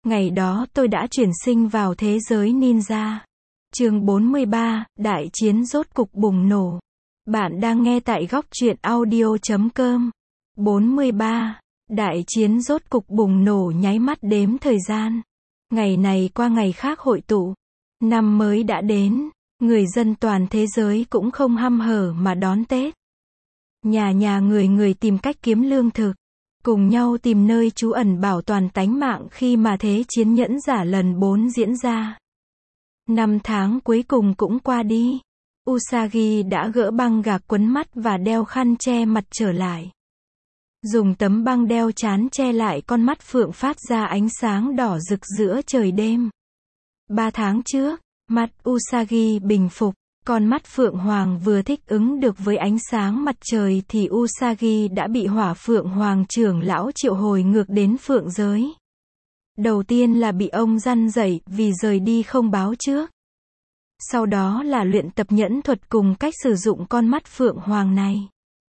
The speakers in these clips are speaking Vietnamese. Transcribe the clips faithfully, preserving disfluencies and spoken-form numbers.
Ngày đó tôi đã chuyển sinh vào thế giới ninja. Chương bốn mươi ba, Đại chiến rốt cục bùng nổ. Bạn đang nghe tại góc truyện audio chấm com. bốn mươi ba. Đại chiến rốt cục bùng nổ nháy mắt đếm thời gian. Ngày này qua ngày khác hội tụ. Năm mới đã đến. Người dân toàn thế giới cũng không hăm hở mà đón Tết. Nhà nhà người người tìm cách kiếm lương thực. Cùng nhau tìm nơi trú ẩn bảo toàn tánh mạng khi mà thế chiến nhẫn giả lần bốn diễn ra. Năm tháng cuối cùng cũng qua đi. Usagi đã gỡ băng gạc quấn mắt và đeo khăn che mặt trở lại. Dùng tấm băng đeo trán che lại con mắt phượng phát ra ánh sáng đỏ rực giữa trời đêm. Ba tháng trước, mặt Usagi bình phục. Con mắt phượng hoàng vừa thích ứng được với ánh sáng mặt trời thì Usagi đã bị hỏa phượng hoàng trưởng lão triệu hồi ngược đến phượng giới. Đầu tiên là bị ông răn dạy vì rời đi không báo trước. Sau đó là luyện tập nhẫn thuật cùng cách sử dụng con mắt phượng hoàng này.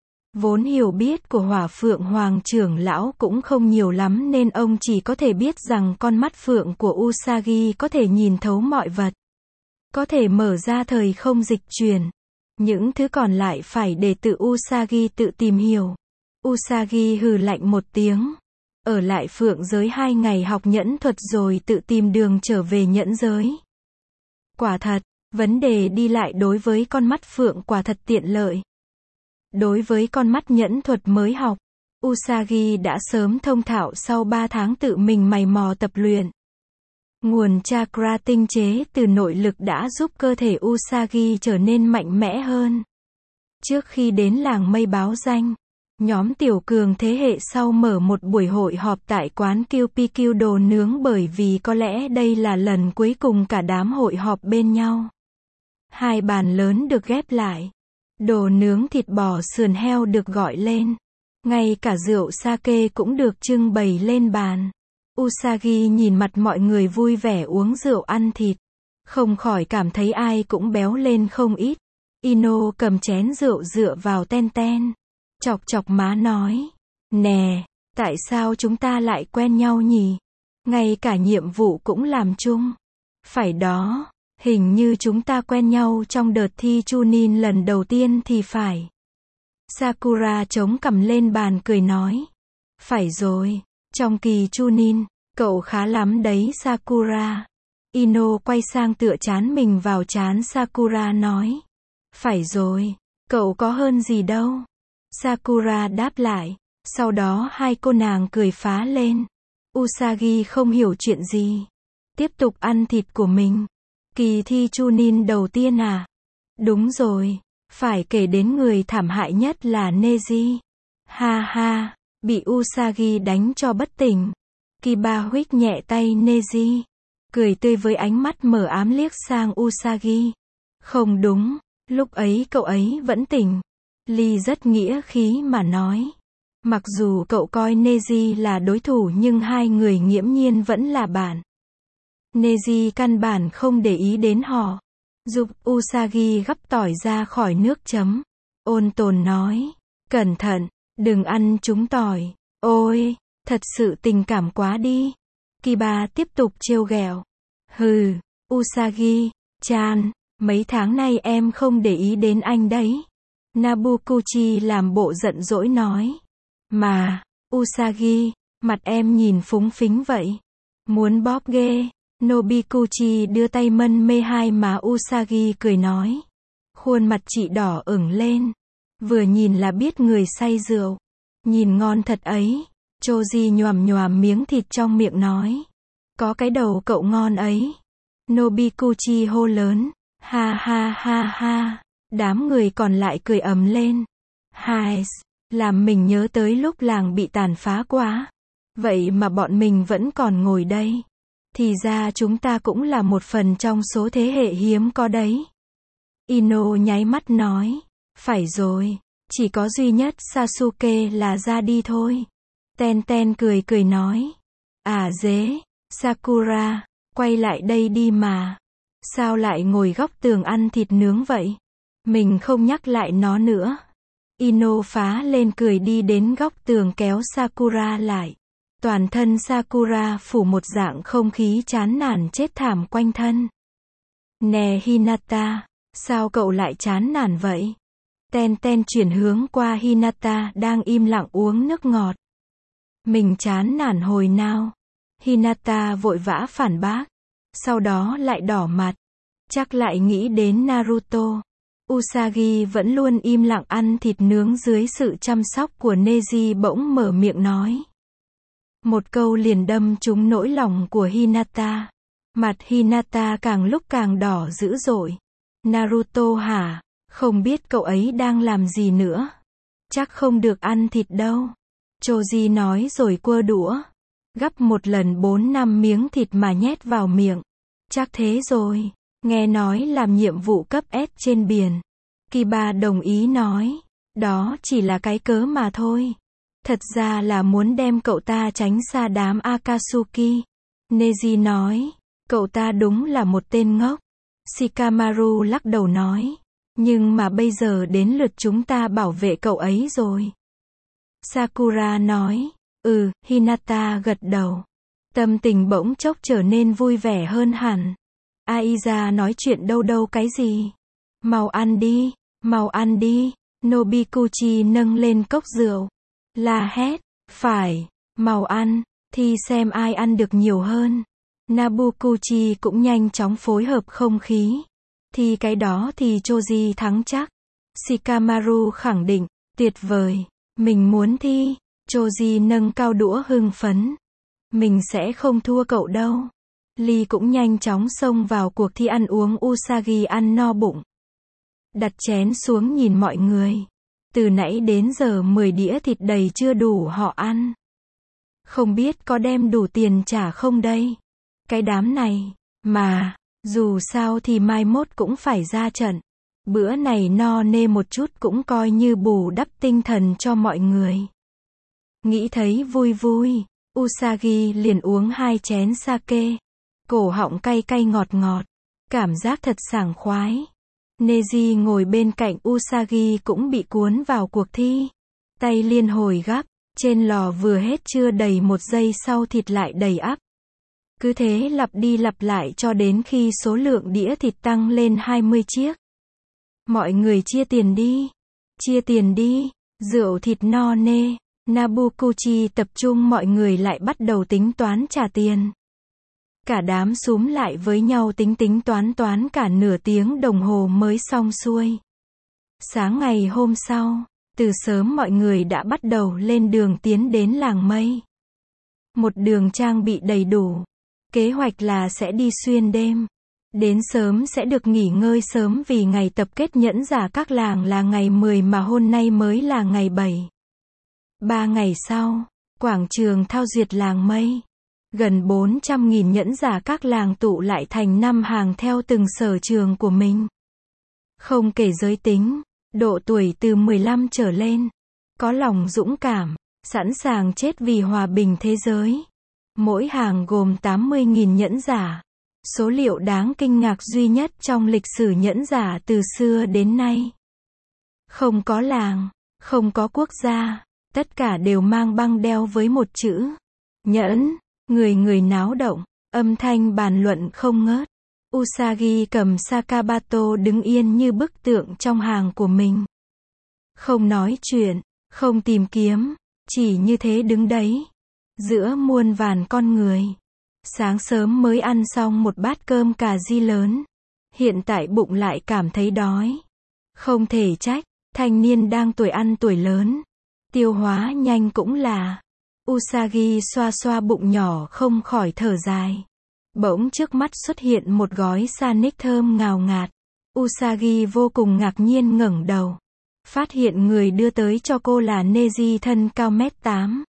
Vốn hiểu biết của hỏa phượng hoàng trưởng lão cũng không nhiều lắm nên ông chỉ có thể biết rằng con mắt phượng của Usagi có thể nhìn thấu mọi vật. Có thể mở ra thời không dịch chuyển. Những thứ còn lại phải để tự Usagi tự tìm hiểu. Usagi hừ lạnh một tiếng. Ở lại phượng giới hai ngày học nhẫn thuật rồi tự tìm đường trở về nhẫn giới. Quả thật, vấn đề đi lại đối với con mắt phượng quả thật tiện lợi. Đối với con mắt nhẫn thuật mới học, Usagi đã sớm thông thạo sau ba tháng tự mình mày mò tập luyện. Nguồn chakra tinh chế từ nội lực đã giúp cơ thể Usagi trở nên mạnh mẽ hơn. Trước khi đến làng mây báo danh, nhóm tiểu cường thế hệ sau mở một buổi hội họp tại quán Q P Q đồ nướng bởi vì có lẽ đây là lần cuối cùng cả đám hội họp bên nhau. Hai bàn lớn được ghép lại. Đồ nướng thịt bò sườn heo được gọi lên. Ngay cả rượu sake cũng được trưng bày lên bàn. Usagi nhìn mặt mọi người vui vẻ uống rượu ăn thịt. Không khỏi cảm thấy ai cũng béo lên không ít. Ino cầm chén rượu dựa vào ten ten. Chọc chọc má nói. Nè, tại sao chúng ta lại quen nhau nhỉ? Ngay cả nhiệm vụ cũng làm chung. Phải đó, hình như chúng ta quen nhau trong đợt thi Chunin lần đầu tiên thì phải. Sakura chống cằm lên bàn cười nói. Phải rồi. Trong kỳ Chunin, cậu khá lắm đấy Sakura. Ino quay sang tựa chán mình vào chán Sakura nói. Phải rồi, cậu có hơn gì đâu. Sakura đáp lại. Sau đó hai cô nàng cười phá lên. Usagi không hiểu chuyện gì. Tiếp tục ăn thịt của mình. Kỳ thi Chunin đầu tiên à? Đúng rồi, phải kể đến người thảm hại nhất là Neji. Ha ha. Bị Usagi đánh cho bất tỉnh. Kiba huých nhẹ tay Neji. Cười tươi với ánh mắt mờ ám liếc sang Usagi. Không đúng, lúc ấy cậu ấy vẫn tỉnh. Lee rất nghĩa khí mà nói. Mặc dù cậu coi Neji là đối thủ nhưng hai người nghiễm nhiên vẫn là bạn. Neji căn bản không để ý đến họ. Giúp Usagi gắp tỏi ra khỏi nước chấm. Ôn tồn nói. Cẩn thận. Đừng ăn trúng tỏi. Ôi, thật sự tình cảm quá đi. Kiba tiếp tục trêu ghẹo. Hừ, Usagi, chan, mấy tháng nay em không để ý đến anh đấy. Nabukuchi làm bộ giận dỗi nói. Mà, Usagi, mặt em nhìn phúng phính vậy. Muốn bóp ghê. Nobikuchi đưa tay mân mê hai má Usagi cười nói. Khuôn mặt chị đỏ ửng lên. Vừa nhìn là biết người say rượu. Nhìn ngon thật ấy. Choji nhoàm nhoàm miếng thịt trong miệng nói. Có cái đầu cậu ngon ấy. Nobikuchi hô lớn. Ha ha ha ha. Đám người còn lại cười ầm lên. Hai, làm mình nhớ tới lúc làng bị tàn phá quá. Vậy mà bọn mình vẫn còn ngồi đây. Thì ra chúng ta cũng là một phần trong số thế hệ hiếm có đấy. Ino nháy mắt nói. Phải rồi, chỉ có duy nhất Sasuke là ra đi thôi. Ten Ten cười cười nói. À dế, Sakura, quay lại đây đi mà. Sao lại ngồi góc tường ăn thịt nướng vậy? Mình không nhắc lại nó nữa. Ino phá lên cười đi đến góc tường kéo Sakura lại. Toàn thân Sakura phủ một dạng không khí chán nản chết thảm quanh thân. Nè Hinata, sao cậu lại chán nản vậy? Ten Ten chuyển hướng qua Hinata đang im lặng uống nước ngọt. Mình chán nản hồi nào? Hinata vội vã phản bác. Sau đó lại đỏ mặt. Chắc lại nghĩ đến Naruto. Usagi vẫn luôn im lặng ăn thịt nướng dưới sự chăm sóc của Neji bỗng mở miệng nói. Một câu liền đâm trúng nỗi lòng của Hinata. Mặt Hinata càng lúc càng đỏ dữ dội. Naruto hả? Không biết cậu ấy đang làm gì nữa. Chắc không được ăn thịt đâu. Choji nói rồi quơ đũa. Gắp một lần bốn năm miếng thịt mà nhét vào miệng. Chắc thế rồi. Nghe nói làm nhiệm vụ cấp S trên biển. Kiba đồng ý nói. Đó chỉ là cái cớ mà thôi. Thật ra là muốn đem cậu ta tránh xa đám Akatsuki. Neji nói. Cậu ta đúng là một tên ngốc. Shikamaru lắc đầu nói. Nhưng mà bây giờ đến lượt chúng ta bảo vệ cậu ấy rồi. Sakura nói. Ừ, Hinata gật đầu. Tâm tình bỗng chốc trở nên vui vẻ hơn hẳn. Aiza nói chuyện đâu đâu cái gì. Mau ăn đi, mau ăn đi. Nobikuchi nâng lên cốc rượu. La hét. Phải, mau ăn, thì xem ai ăn được nhiều hơn. Nabukuchi cũng nhanh chóng phối hợp không khí. Thì cái đó thì Choji thắng chắc. Shikamaru khẳng định. Tuyệt vời, mình muốn thi. Choji nâng cao đũa hưng phấn. Mình sẽ không thua cậu đâu. Lee cũng nhanh chóng xông vào cuộc thi ăn uống. Usagi ăn no bụng. Đặt chén xuống nhìn mọi người. Từ nãy đến giờ mười đĩa thịt đầy chưa đủ họ ăn. Không biết có đem đủ tiền trả không đây. Cái đám này, mà, dù sao thì mai mốt cũng phải ra trận. Bữa này no nê một chút cũng coi như bù đắp tinh thần cho mọi người. Nghĩ thấy vui vui, Usagi liền uống hai chén sake. Cổ họng cay cay ngọt ngọt. Cảm giác thật sảng khoái. Neji ngồi bên cạnh Usagi cũng bị cuốn vào cuộc thi. Tay liên hồi gắp. Trên lò vừa hết chưa đầy một giây sau thịt lại đầy ắp. Cứ thế lặp đi lặp lại cho đến khi số lượng đĩa thịt tăng lên hai mươi chiếc. Mọi người chia tiền đi. Chia tiền đi. Rượu thịt no nê. Nabukuchi tập trung mọi người lại bắt đầu tính toán trả tiền. Cả đám xúm lại với nhau tính tính toán toán cả nửa tiếng đồng hồ mới xong xuôi. Sáng ngày hôm sau, từ sớm mọi người đã bắt đầu lên đường tiến đến làng mây. Một đường trang bị đầy đủ. Kế hoạch là sẽ đi xuyên đêm. Đến sớm sẽ được nghỉ ngơi sớm vì ngày tập kết nhẫn giả các làng là ngày mười mà hôm nay mới là ngày bảy. Ba ngày sau, quảng trường thao duyệt làng mây. Gần bốn trăm nghìn nhẫn giả các làng tụ lại thành năm hàng theo từng sở trường của mình. Không kể giới tính, độ tuổi từ mười lăm trở lên. Có lòng dũng cảm, sẵn sàng chết vì hòa bình thế giới. Mỗi hàng gồm tám mươi nghìn nhẫn giả. Số liệu đáng kinh ngạc duy nhất trong lịch sử nhẫn giả từ xưa đến nay. Không có làng, không có quốc gia, tất cả đều mang băng đeo với một chữ. Nhẫn. Người người náo động, âm thanh bàn luận không ngớt. Usagi cầm Sakabato đứng yên như bức tượng trong hàng của mình. Không nói chuyện, không tìm kiếm, chỉ như thế đứng đấy. Giữa muôn vàn con người. Sáng sớm mới ăn xong một bát cơm cà ri lớn. Hiện tại bụng lại cảm thấy đói. Không thể trách, thanh niên đang tuổi ăn tuổi lớn. Tiêu hóa nhanh cũng là. Usagi xoa xoa bụng nhỏ không khỏi thở dài. Bỗng trước mắt xuất hiện một gói Sanic thơm ngào ngạt. Usagi vô cùng ngạc nhiên ngẩng đầu. Phát hiện người đưa tới cho cô là Neji thân cao mét tám.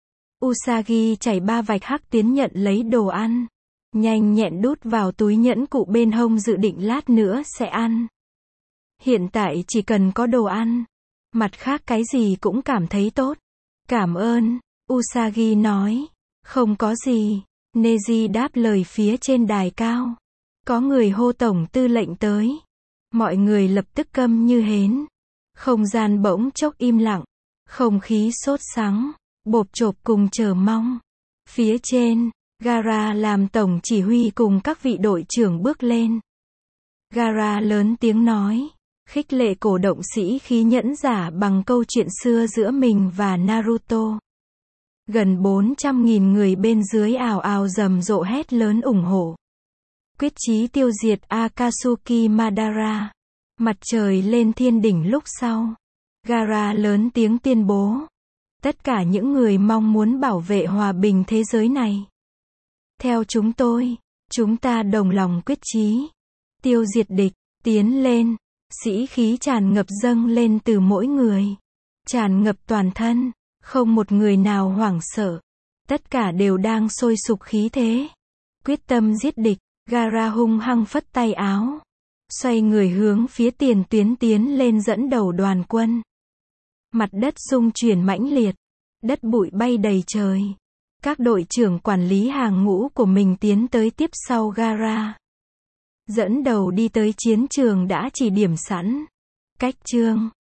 Usagi chảy ba vạch hắc tiến nhận lấy đồ ăn. Nhanh nhẹn đút vào túi nhẫn cụ bên hông dự định lát nữa sẽ ăn. Hiện tại chỉ cần có đồ ăn. Mặt khác cái gì cũng cảm thấy tốt. Cảm ơn. Usagi nói. Không có gì. Neji đáp lời phía trên đài cao. Có người hô tổng tư lệnh tới. Mọi người lập tức câm như hến. Không gian bỗng chốc im lặng. Không khí sốt sắng. Bộp chộp cùng chờ mong. Phía trên, Gaara làm tổng chỉ huy cùng các vị đội trưởng bước lên. Gaara lớn tiếng nói, khích lệ cổ động sĩ khí nhẫn giả bằng câu chuyện xưa giữa mình và Naruto. Gần bốn trăm nghìn người bên dưới ào ào rầm rộ hét lớn ủng hộ. Quyết chí tiêu diệt Akatsuki Madara. Mặt trời lên thiên đỉnh lúc sau. Gaara lớn tiếng tuyên bố. Tất cả những người mong muốn bảo vệ hòa bình thế giới này. Theo chúng tôi, chúng ta đồng lòng quyết chí. Tiêu diệt địch, tiến lên. Sĩ khí tràn ngập dâng lên từ mỗi người. Tràn ngập toàn thân. Không một người nào hoảng sợ. Tất cả đều đang sôi sục khí thế. Quyết tâm giết địch. Gaara hung hăng phất tay áo. Xoay người hướng phía tiền tuyến tiến lên dẫn đầu đoàn quân. Mặt đất rung chuyển mãnh liệt. Đất bụi bay đầy trời. Các đội trưởng quản lý hàng ngũ của mình tiến tới tiếp sau Gaara. Dẫn đầu đi tới chiến trường đã chỉ điểm sẵn. Cách chương